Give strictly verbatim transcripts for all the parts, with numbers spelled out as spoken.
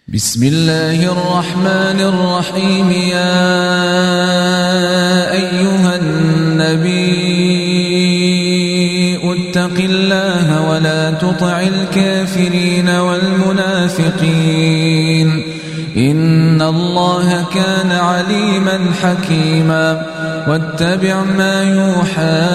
بسم الله الرحمن الرحيم. يا أيها النبي اتق الله ولا تطع الكافرين والمنافقين إن الله كان عليما حكيما. واتبع ما يوحى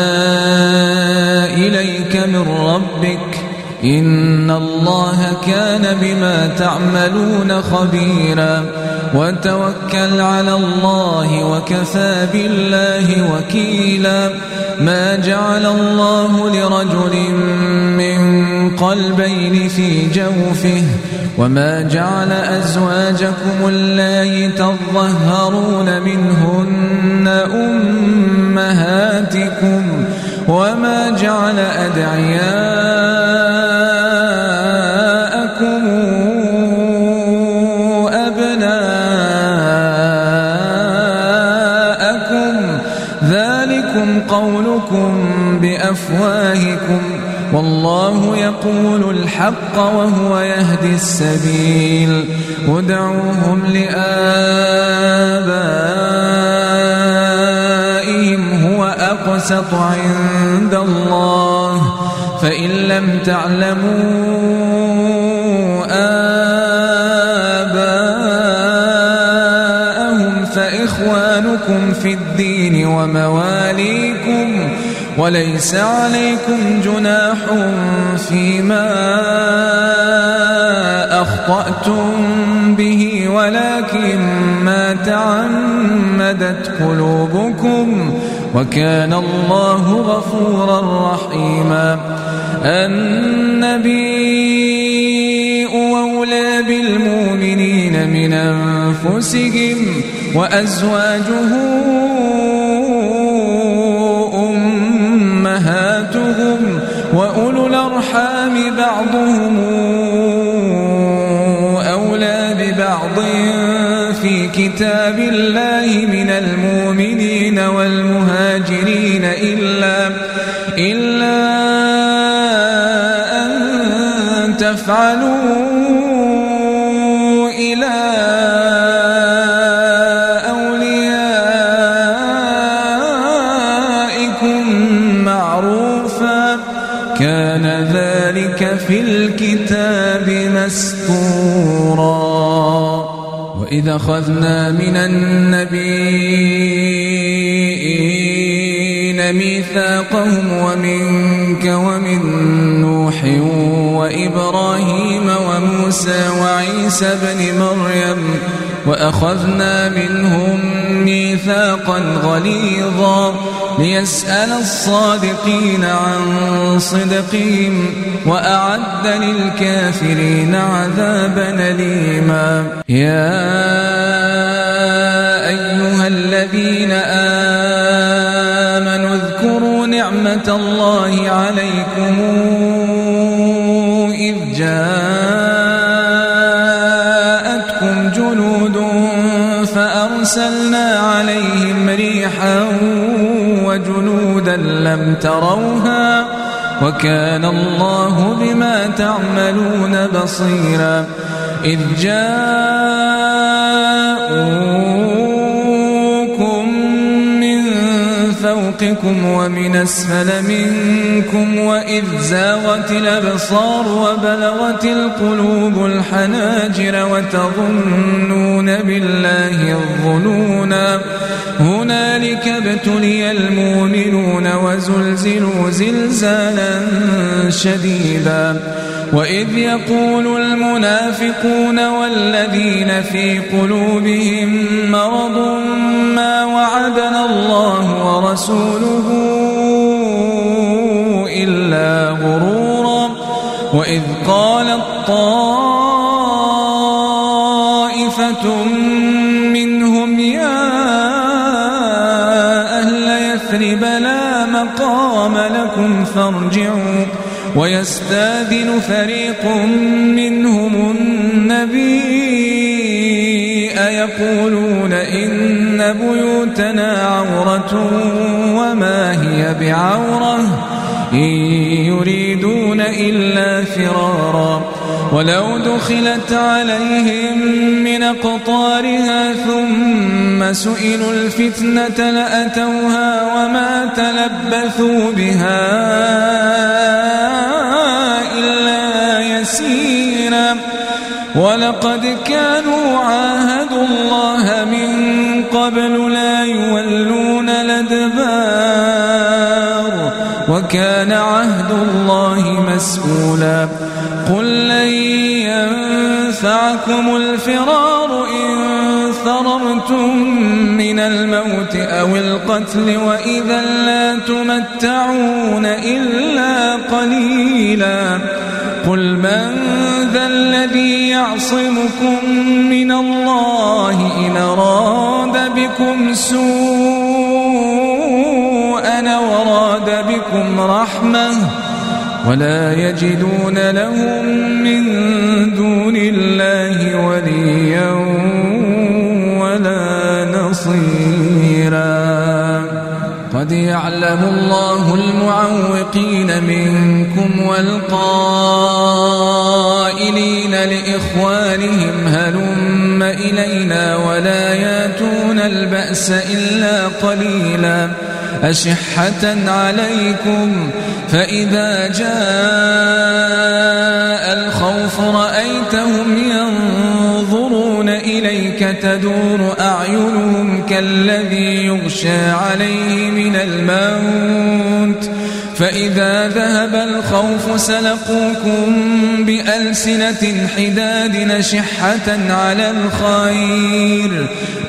إليك من ربك إن الله كان بما تعملون خبيرا. وتوكل على الله وكفى بالله وكيلا. ما جعل الله لرجل من قلبين في جوفه وما جعل أزواجكم اللائي تظهرون منهن أمهاتكم وما جعل أدعياءكم أبناءكم ذلكم قولكم بأفواهكم والله يقول الحق وهو يهدي السبيل. ادعوهم لآبائهم هو أقسط عند الله فإن لم تعلموا آباءهم فإخوانكم في الدين ومواليكم وليس عليكم جناح فيما أخطأتم به ولكن ما تعمدت قلوبكم وكان الله غفورا رحيما. النبي أولى بالمؤمنين من أنفسهم وأزواجه أمهاتهم وأولو الأرحام بعضهم أولى ببعض في كتاب الله من المؤمنين والمهاجرين إلا إلا أن تفعلوا إلى أوليائكم معروفا كان ذلك في الكتاب مسطورا. وإذ أخذنا من النبيين ميثاقهم ومنك ومن نوح وإبراهيم وموسى وعيسى بن مريم وأخذنا منهم ميثاقا غليظا ليسأل الصادقين عن صدقهم وأعد للكافرين عذابا أليما. يا أيها الذين آمنوا اذكروا نعمة الله عليكم إذ جاءتكم جنود فأرسلنا عليهم ريحا وجنودا لم تروها وكان الله بما تعملون بصيرا. إذ جاءوكم من فوقكم ومن أسفل منكم وإذ زاغت الأبصار وبلغت القلوب الحناجر وتظنون بالله الظنونا. هنالك ابتلي المؤمنون وزلزلوا زلزالا شديدا. وإذ يقول المنافقون والذين في قلوبهم مرض ما وعدنا الله ورسوله إلا غرورا. وإذ قالت طائفة منهم يا أهل يثرب لا مقام لكم فارجعوا ويستاذن فريق منهم النبي أيقولون إن بيوتنا عورة وما هي بعورة إن يريدون إلا فرارا ولو دخلت عليهم من أقطارها ثم سئلوا الفتنة لأتوها وما تلبثوا بها إلا يسيرا ولقد كانوا عاهدوا الله من قبل لا يولون الأدبار وكان عهد الله مسؤولا قل لن ينفعكم الفرار إن فررتم من الموت أو القتل وإذا لا تمتعون إلا قليلا قل من ذا الذي يعصمكم من الله إن أراد بكم سوءا وراد بكم رحمة ولا يجدون لهم من دون الله وليا ولا نصيرا قد يعلم الله المعوقين منكم والقائلين لإخوانهم هلم إلينا ولا ياتون البأس إلا قليلا أشحة عليكم فإذا جاء الخوف رأيتهم ينظرون إليك تدور أعينهم كالذي يغشى عليه من الموت فإذا ذهب الخوف سلقوكم بألسنة حداد نشحة على الخير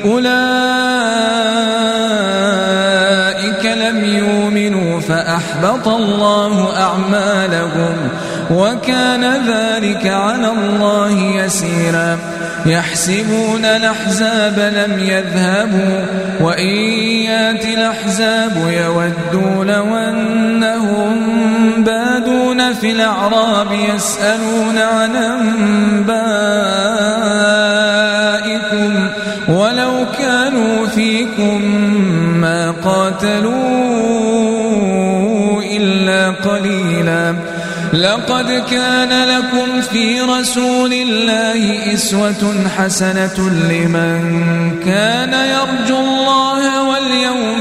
أولئك لم يؤمنوا فأحبط الله أعمالهم وكان ذلك على الله يسيرا يحسبون الأحزاب لم يذهبوا وإن يأتي الأحزاب يودوا لو أنهم بادون في الأعراب يسألون عن أنبائكم ولو كانوا فيكم ما قاتلوا إلا قليلا لقد كان لكم في رسول الله أسوة حسنة لمن كان يرجو الله واليوم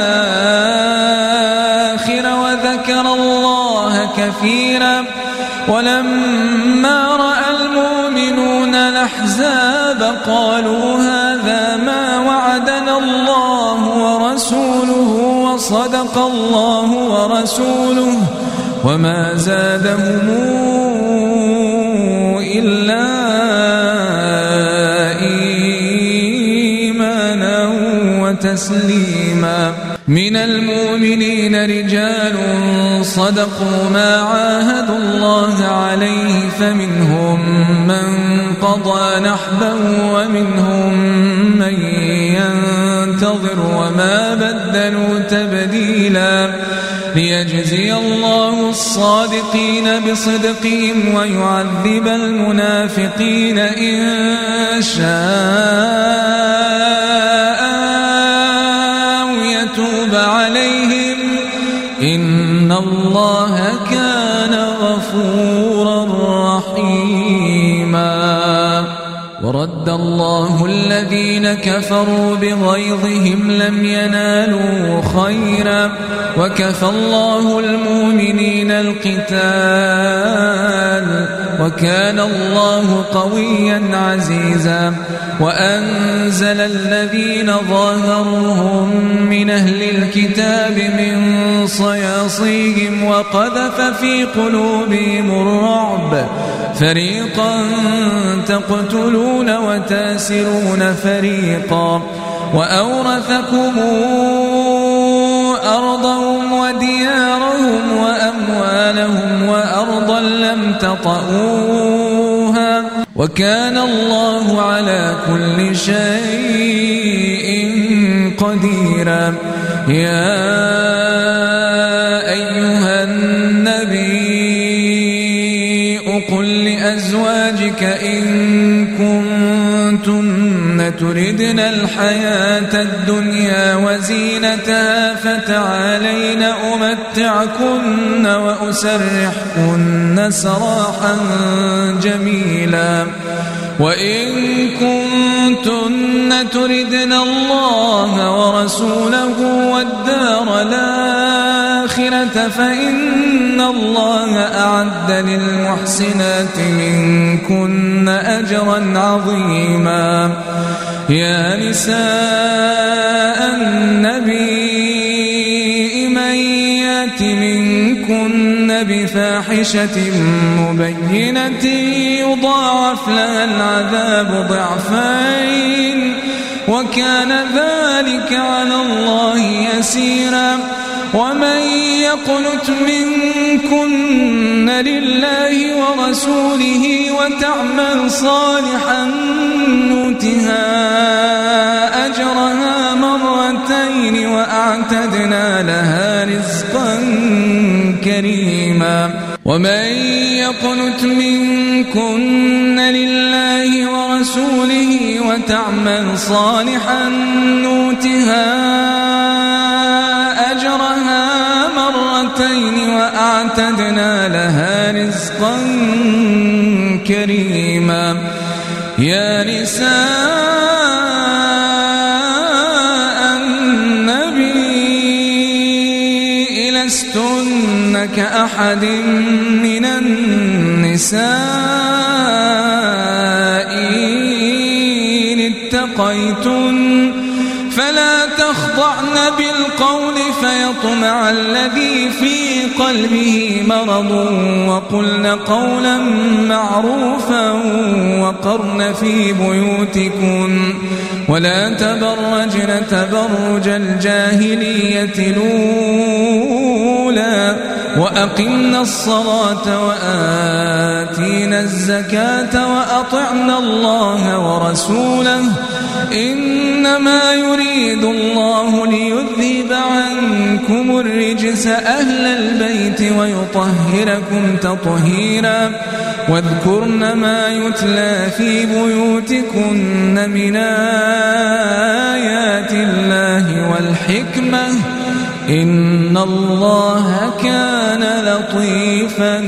الآخر وذكر الله كثيرا ولما رأى المؤمنون الأحزاب قالوا هذا ما وعدنا الله ورسوله وصدق الله ورسوله وما زادهم إلا إيمانا وتسليما من المؤمنين رجال صدقوا ما عاهدوا الله عليه فمنهم من قضى نحبه ومنهم من ينتظر وما بدلوا تبديلا ليجزي الله الصادقين بصدقهم ويعذب المنافقين إن شاء أو يتوب عليهم إن الله كان غفورا رحيما ورد الله الذين كفروا بغيظهم لم ينالوا خيرا وكفى الله المؤمنين القتال وكان الله قويا عزيزا وأنزل الذين ظاهروهم من أهل الكتاب من صياصيهم وقذف في قلوبهم الرعب فريقا تقتلون وتاسرون فريقا وأورثكم أرضهم وديارهم وأموالهم وأرضا لم تطئوها وكان الله على كل شيء قديرا يا أيها النبي قل لأزواجك إن كنتن تردن الحياة الدنيا وزينتها فتعالين أمتعكن وأسرحكن سراحا جميلا وإن كنتن تردن الله ورسوله والدار الآخرة فإن الله أعد للمحسنات منكن أجرا عظيما يا نساء النبي من يات منكن بفاحشة مبينة يضاعف لها العذاب ضعفين وكان ذلك على الله يسيرا ومن يقنت منكن لله ورسوله وتعمل صالحا نؤتها أجرها مرتين وأعتدنا لها رزقا كريما ومن يقنت منكن لله ورسوله وتعمل صالحا نؤتها أجرها مرتين وأعتدنا لها رزقا كريما يا نساء النبي لستن كأحد من النساء إن اتقيتن فلا تخضعن بالقول فيطمع الذي في قلبه مرض وقلن قولا معروفا وقرن في بيوتكن ولا تبرجن تبرج الجاهلية الأولى وأقمنا الصلاة وآتينا الزكاة وأطعنا الله ورسوله إنما يريد الله ليذهب عنكم الرجس أهل البيت ويطهركم تطهيرا واذكرن ما يتلى في بيوتكن من آيات الله والحكمة إن الله كان لطيفا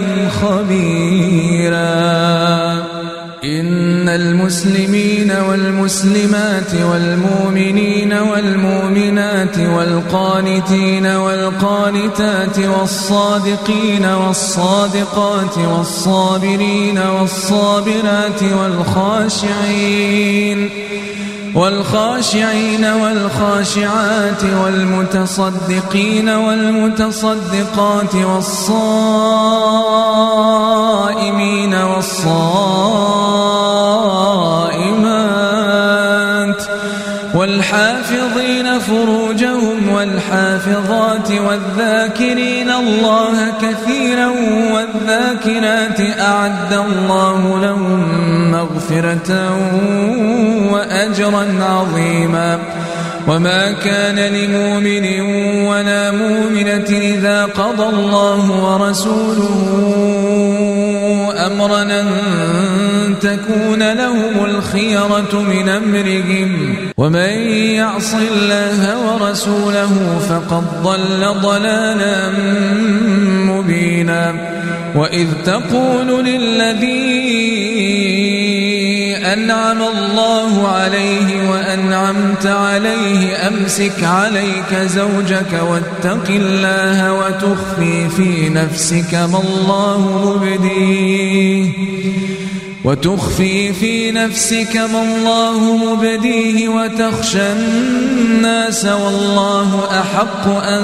خبيرا إن المسلمين والمسلمات والمؤمنين والمؤمنات والقانتين والقانتات والصادقين والصادقات والصابرين والصابرات والخاشعين والخاشعين والخاشعات والمتصدقين والمتصدقات والصائمين والصائمات والحافظين فروجهم والحافظات والذاكرين الله كثيرا والذاكرات أعد الله لهم مغفرة وأجرا عظيما وما كان لمؤمن ولا مؤمنة إذا قضى الله ورسوله أمرا أن تكون لهم الخيرة من أمرهم ومن يعص الله ورسوله فقد ضل ضلالا مبينا وإذ تقول للذي أنعم الله عليه وأنعمت عليه أمسك عليك زوجك واتق الله وتخفي في نفسك ما الله مبديه وتخفي في نفسك ما الله مبديه وتخشى الناس والله أحق أن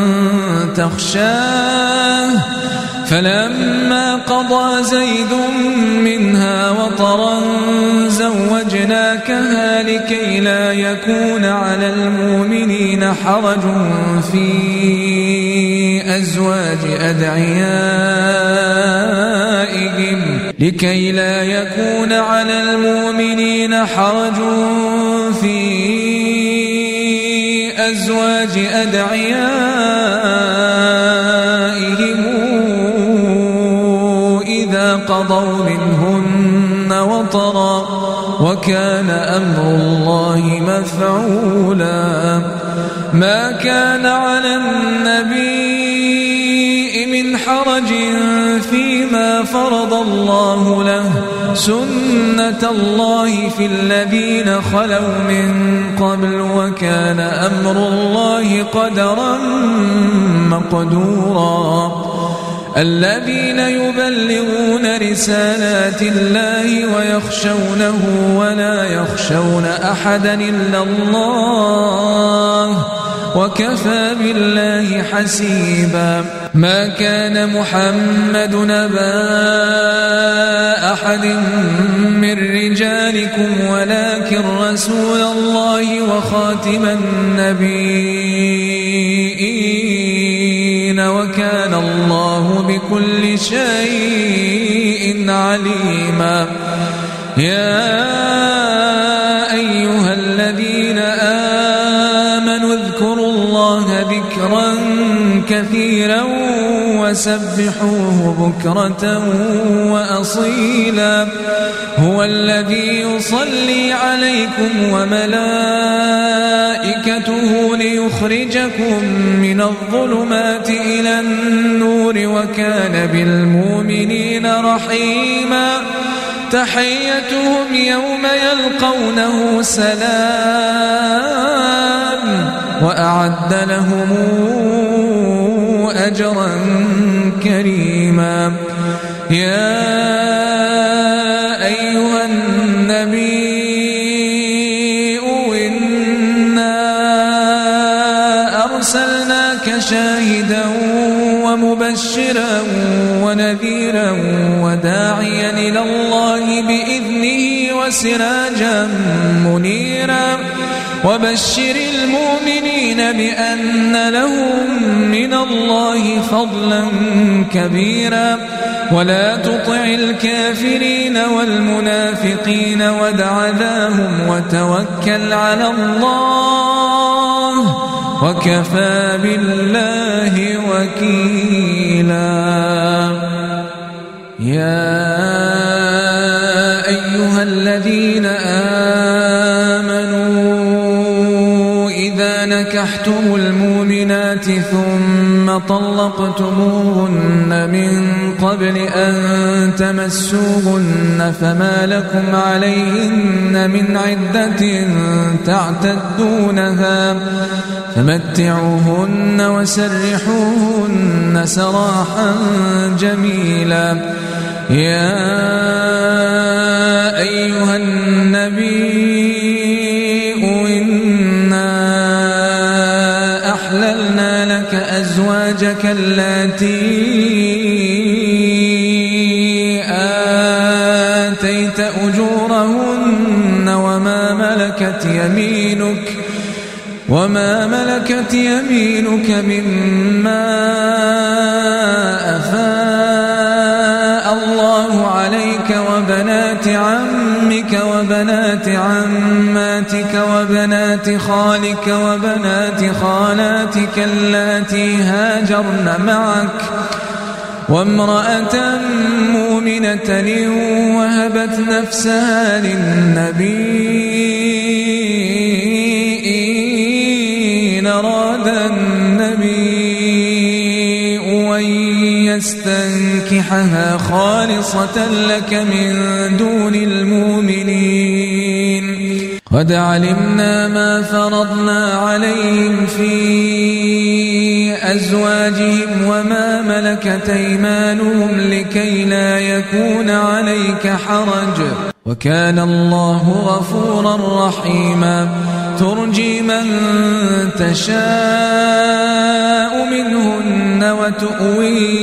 تخشاه فلما قضى زيد منها وطرا زوجناكها لكي لا يكون على المؤمنين حرج في أزواج أدعيائهم لكي لا يكون على المؤمنين حرج في أزواج أدعيائهم إذا قضوا منهن وطرا وكان أمر الله مفعولا ما كان على النبي من حرج فيما فرض الله له سنة الله في الذين خلوا من قبل وكان أمر الله قدرا مقدورا الذين يبلغون رسالات الله ويخشونه ولا يخشون أحدا إلا الله وكفى بالله حسيبا ما كان محمد نبا أحد من رجالكم ولكن رسول الله وخاتم النبيين وكان الله بكل شيء عليما يا أيها الذين آمنوا اذكروا الله ذكرا كثيرا وسبحوه بكرة وأصيلا هو الذي يصلي عليكم وملائكته ليخرجكم من الظلمات إلى النور وكان بالمؤمنين رحيما تحيتهم يوم يلقونه سلام وأعد لهم أجرا كريما يا أيها النبي إنا أرسلناك شاهدا ومبشرا ونذيرا وداعيا إلى الله بإذنه وسراجا منيرا وبشر المؤمنين بأن لهم من الله فضلا كبيرا ولا تطع الكافرين والمنافقين ودع ذاهم وتوكل على الله وكفى بالله وكيلا يا أيها الذين آمنوا إذا نكحتم المؤمنات ثم طلقتموهن من قبل أن تمسوهن فما لكم عليهن من عدة تعتدونها فمتعوهن وسرحوهن سراحا جميلا يا أيها النبي إنا أحللنا لك أزواجك اللاتي آتيت أجورهن وما ملكت يمينك وما ملكت يمينك مما أفاء الله عليك وبنات عمك وبنات عماتك وبنات خالك وبنات خالاتك اللاتي هاجرن معك وامرأة مؤمنة وهبت نفسها للنبي إن أراد النبي أن يستنكحها خالصة لك من دون المؤمنين قد علمنا ما فرضنا عليهم في أزواجهم وما ملكت أيمانهم لكي لا يكون عليك حرج وكان الله غفورا رحيما ترجي من تشاء منهن وتؤوي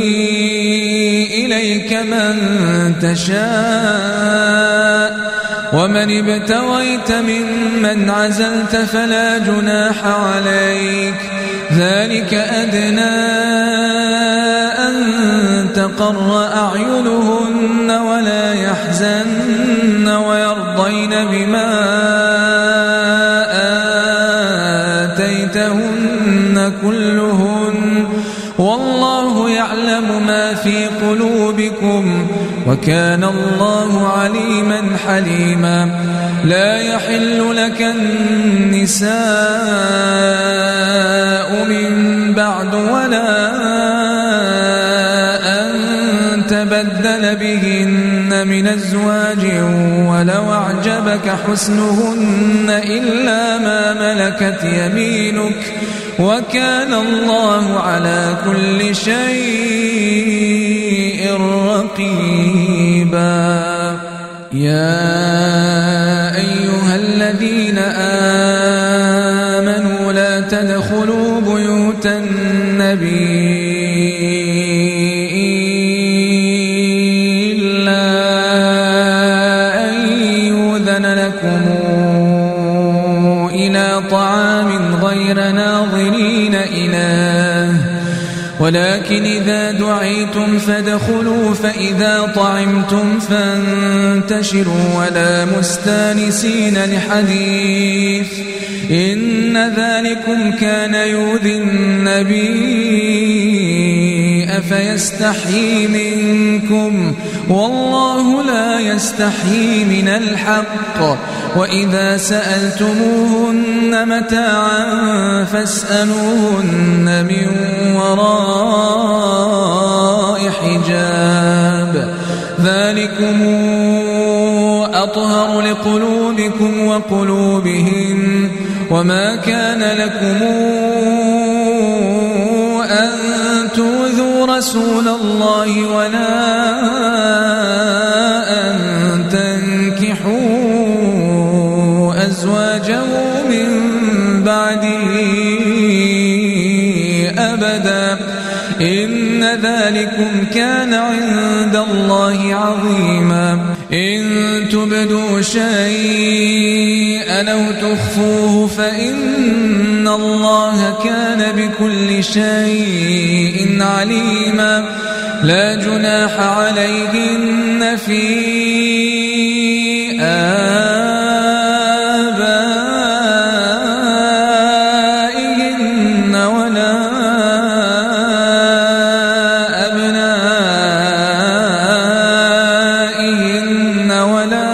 إليك من تشاء ومن ابتغيت ممن عزلت فلا جناح عليك ذلك أدنى أن تقر أعينهن ولا يحزن ويرضين بما آتيتهن كلهن والله يعلم ما في قلوبكم وكان الله عليما حليما لا يحل لك النساء من بعد ولا أن تبدل بهن من أزواج ولو أعجبك حسنهن إلا ما ملكت يمينك وكان الله على كل شيء رقيبا يا أيها الذين آمنوا لا تدخلوا بيوت النبي إلا أن يؤذن لكم إلى طعام غير ناظرين إناه ولكن إذا دعيتم فادخلوا فإذا طعمتم فانتشروا ولا مستانسين لحديث إن ذلكم كان يؤذي النبي أفيستحيي منكم والله لا يستحيي من الحق وإذا سألتموهن متاعا فاسألوهن من وراء حجاب ذلكم أطهر لقلوبكم وقلوبهم وما كان لكم أن تؤذوا رسول الله ولا أن تنكحوا أزواجه من بعده أبدا إن ذلكم كان عند الله عظيما إن تبدوا شيئا أو تخفوه فإن الله كان بكل شيء عليما لا جناح عليهن في آبائهن ولا أبنائهن ولا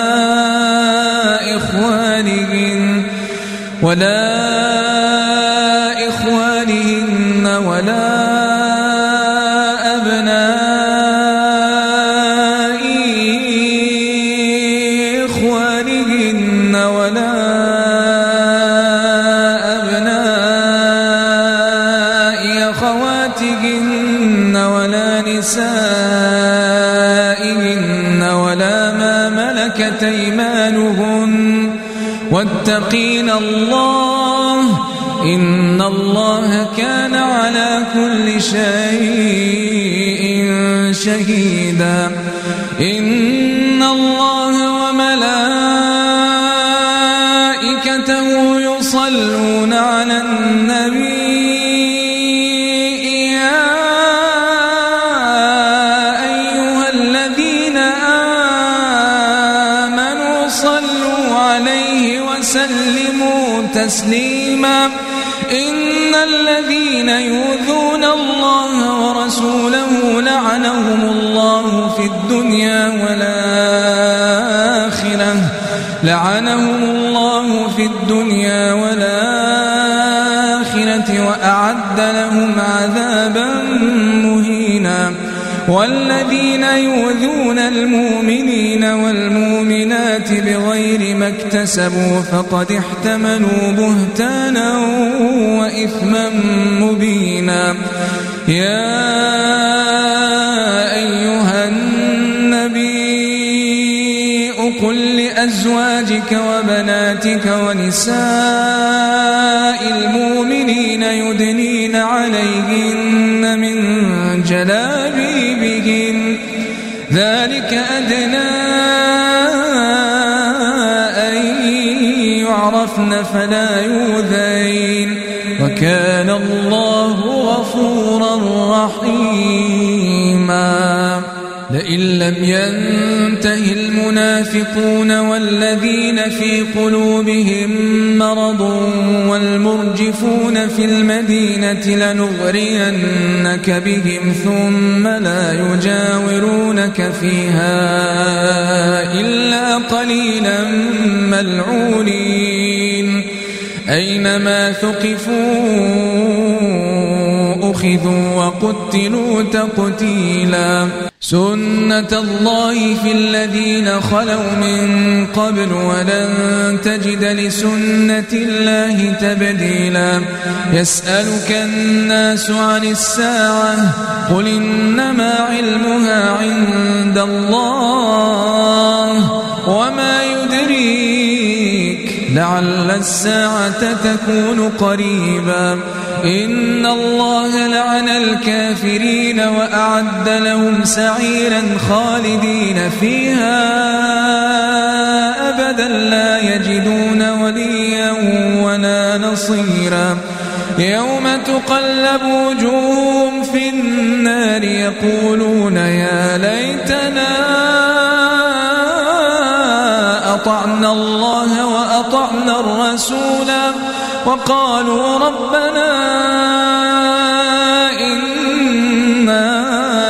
إخوانهن ولا إخوانهن ولا أبناء إخوانهن ولا أبناء أخواتهن ولا نسائهن ولا ما ملكت أيمانهن واتقين الله إن الله كان على كل شيء شهيدا إن الله وملائكته يصلون على النبي يا أيها الذين آمنوا صلوا عليه وسلموا تسليما إن الذين يؤذون الله ورسوله لعنهم الله في الدنيا والآخرة لعنهم الله في الدنيا والآخرة وأعد لهم عذابا مهينا والذين يؤذون المؤمنين والمؤمنات بغير ما اكتسبوا فقد احتملوا بهتانا وإثما مبينا يا أيها النبي قل لأزواجك وبناتك ونساء المؤمنين يدنين عليهن من جلابيبهن ذلك أدنى أن يعرفن فلا يؤذين وكان الله غفورا رحيما لئن لم ينته المنافقون والذين في قلوبهم مرض والمرجفون في المدينة لنغرينك بهم ثم لا يجاورونك فيها إلا قليلا ملعونين أينما ثقفوا أخذوا وقتلوا تقتيلا سنة الله في الذين خلوا من قبل ولن تجد لسنة الله تبديلا يسألك الناس عن الساعة قل إنما علمها عند الله وما يدريك لعل الساعة تكون قريبا إن الله لعن الكافرين وأعد لهم سعيرا خالدين فيها أبدا لا يجدون وليا ولا نصيرا يوم تقلب وجوههم في النار يقولون يا ليتنا أطعنا الله وأطعنا الرسول وقالوا ربنا إنا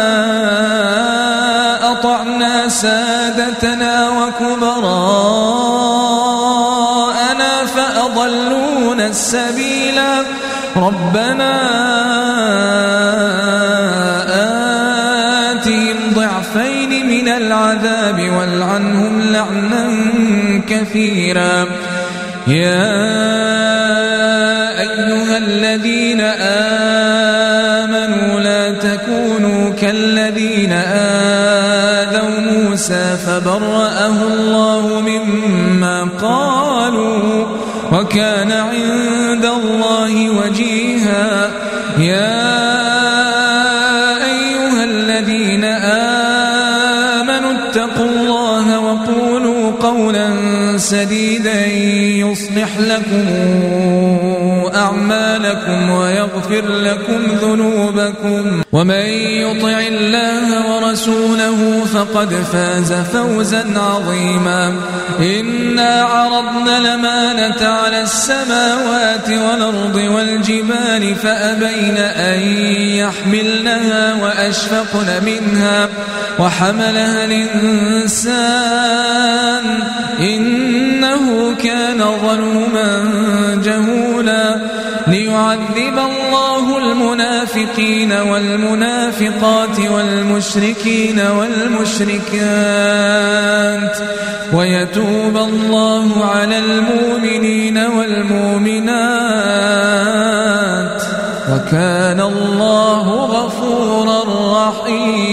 أطعنا سادتنا وكبراءنا فأضلونا السبيلا ربنا آتهم ضعفين من العذاب والعنهم لعنا كثيرا يا أيها الذين آمنوا لا تكونوا كالذين آذوا موسى فبرأه الله مما قالوا وكان عند الله وجيها يا أيها الذين آمنوا اتقوا الله وقولوا قولا سديدا يصلح لكم أعمالكم ويغفر لكم ذنوبكم ومن يطع الله ورسوله فقد فاز فوزا عظيما إنا عرضنا الأمانة على السماوات والأرض والجبال فأبين أن يحملنها وأشفقن منها وحملها الإنسان إنه كان ظلوما جهولا ليعذب الله المنافقين والمنافقات والمشركين والمشركات ويتوب الله على المؤمنين والمؤمنات وكان الله غفورا رحيما.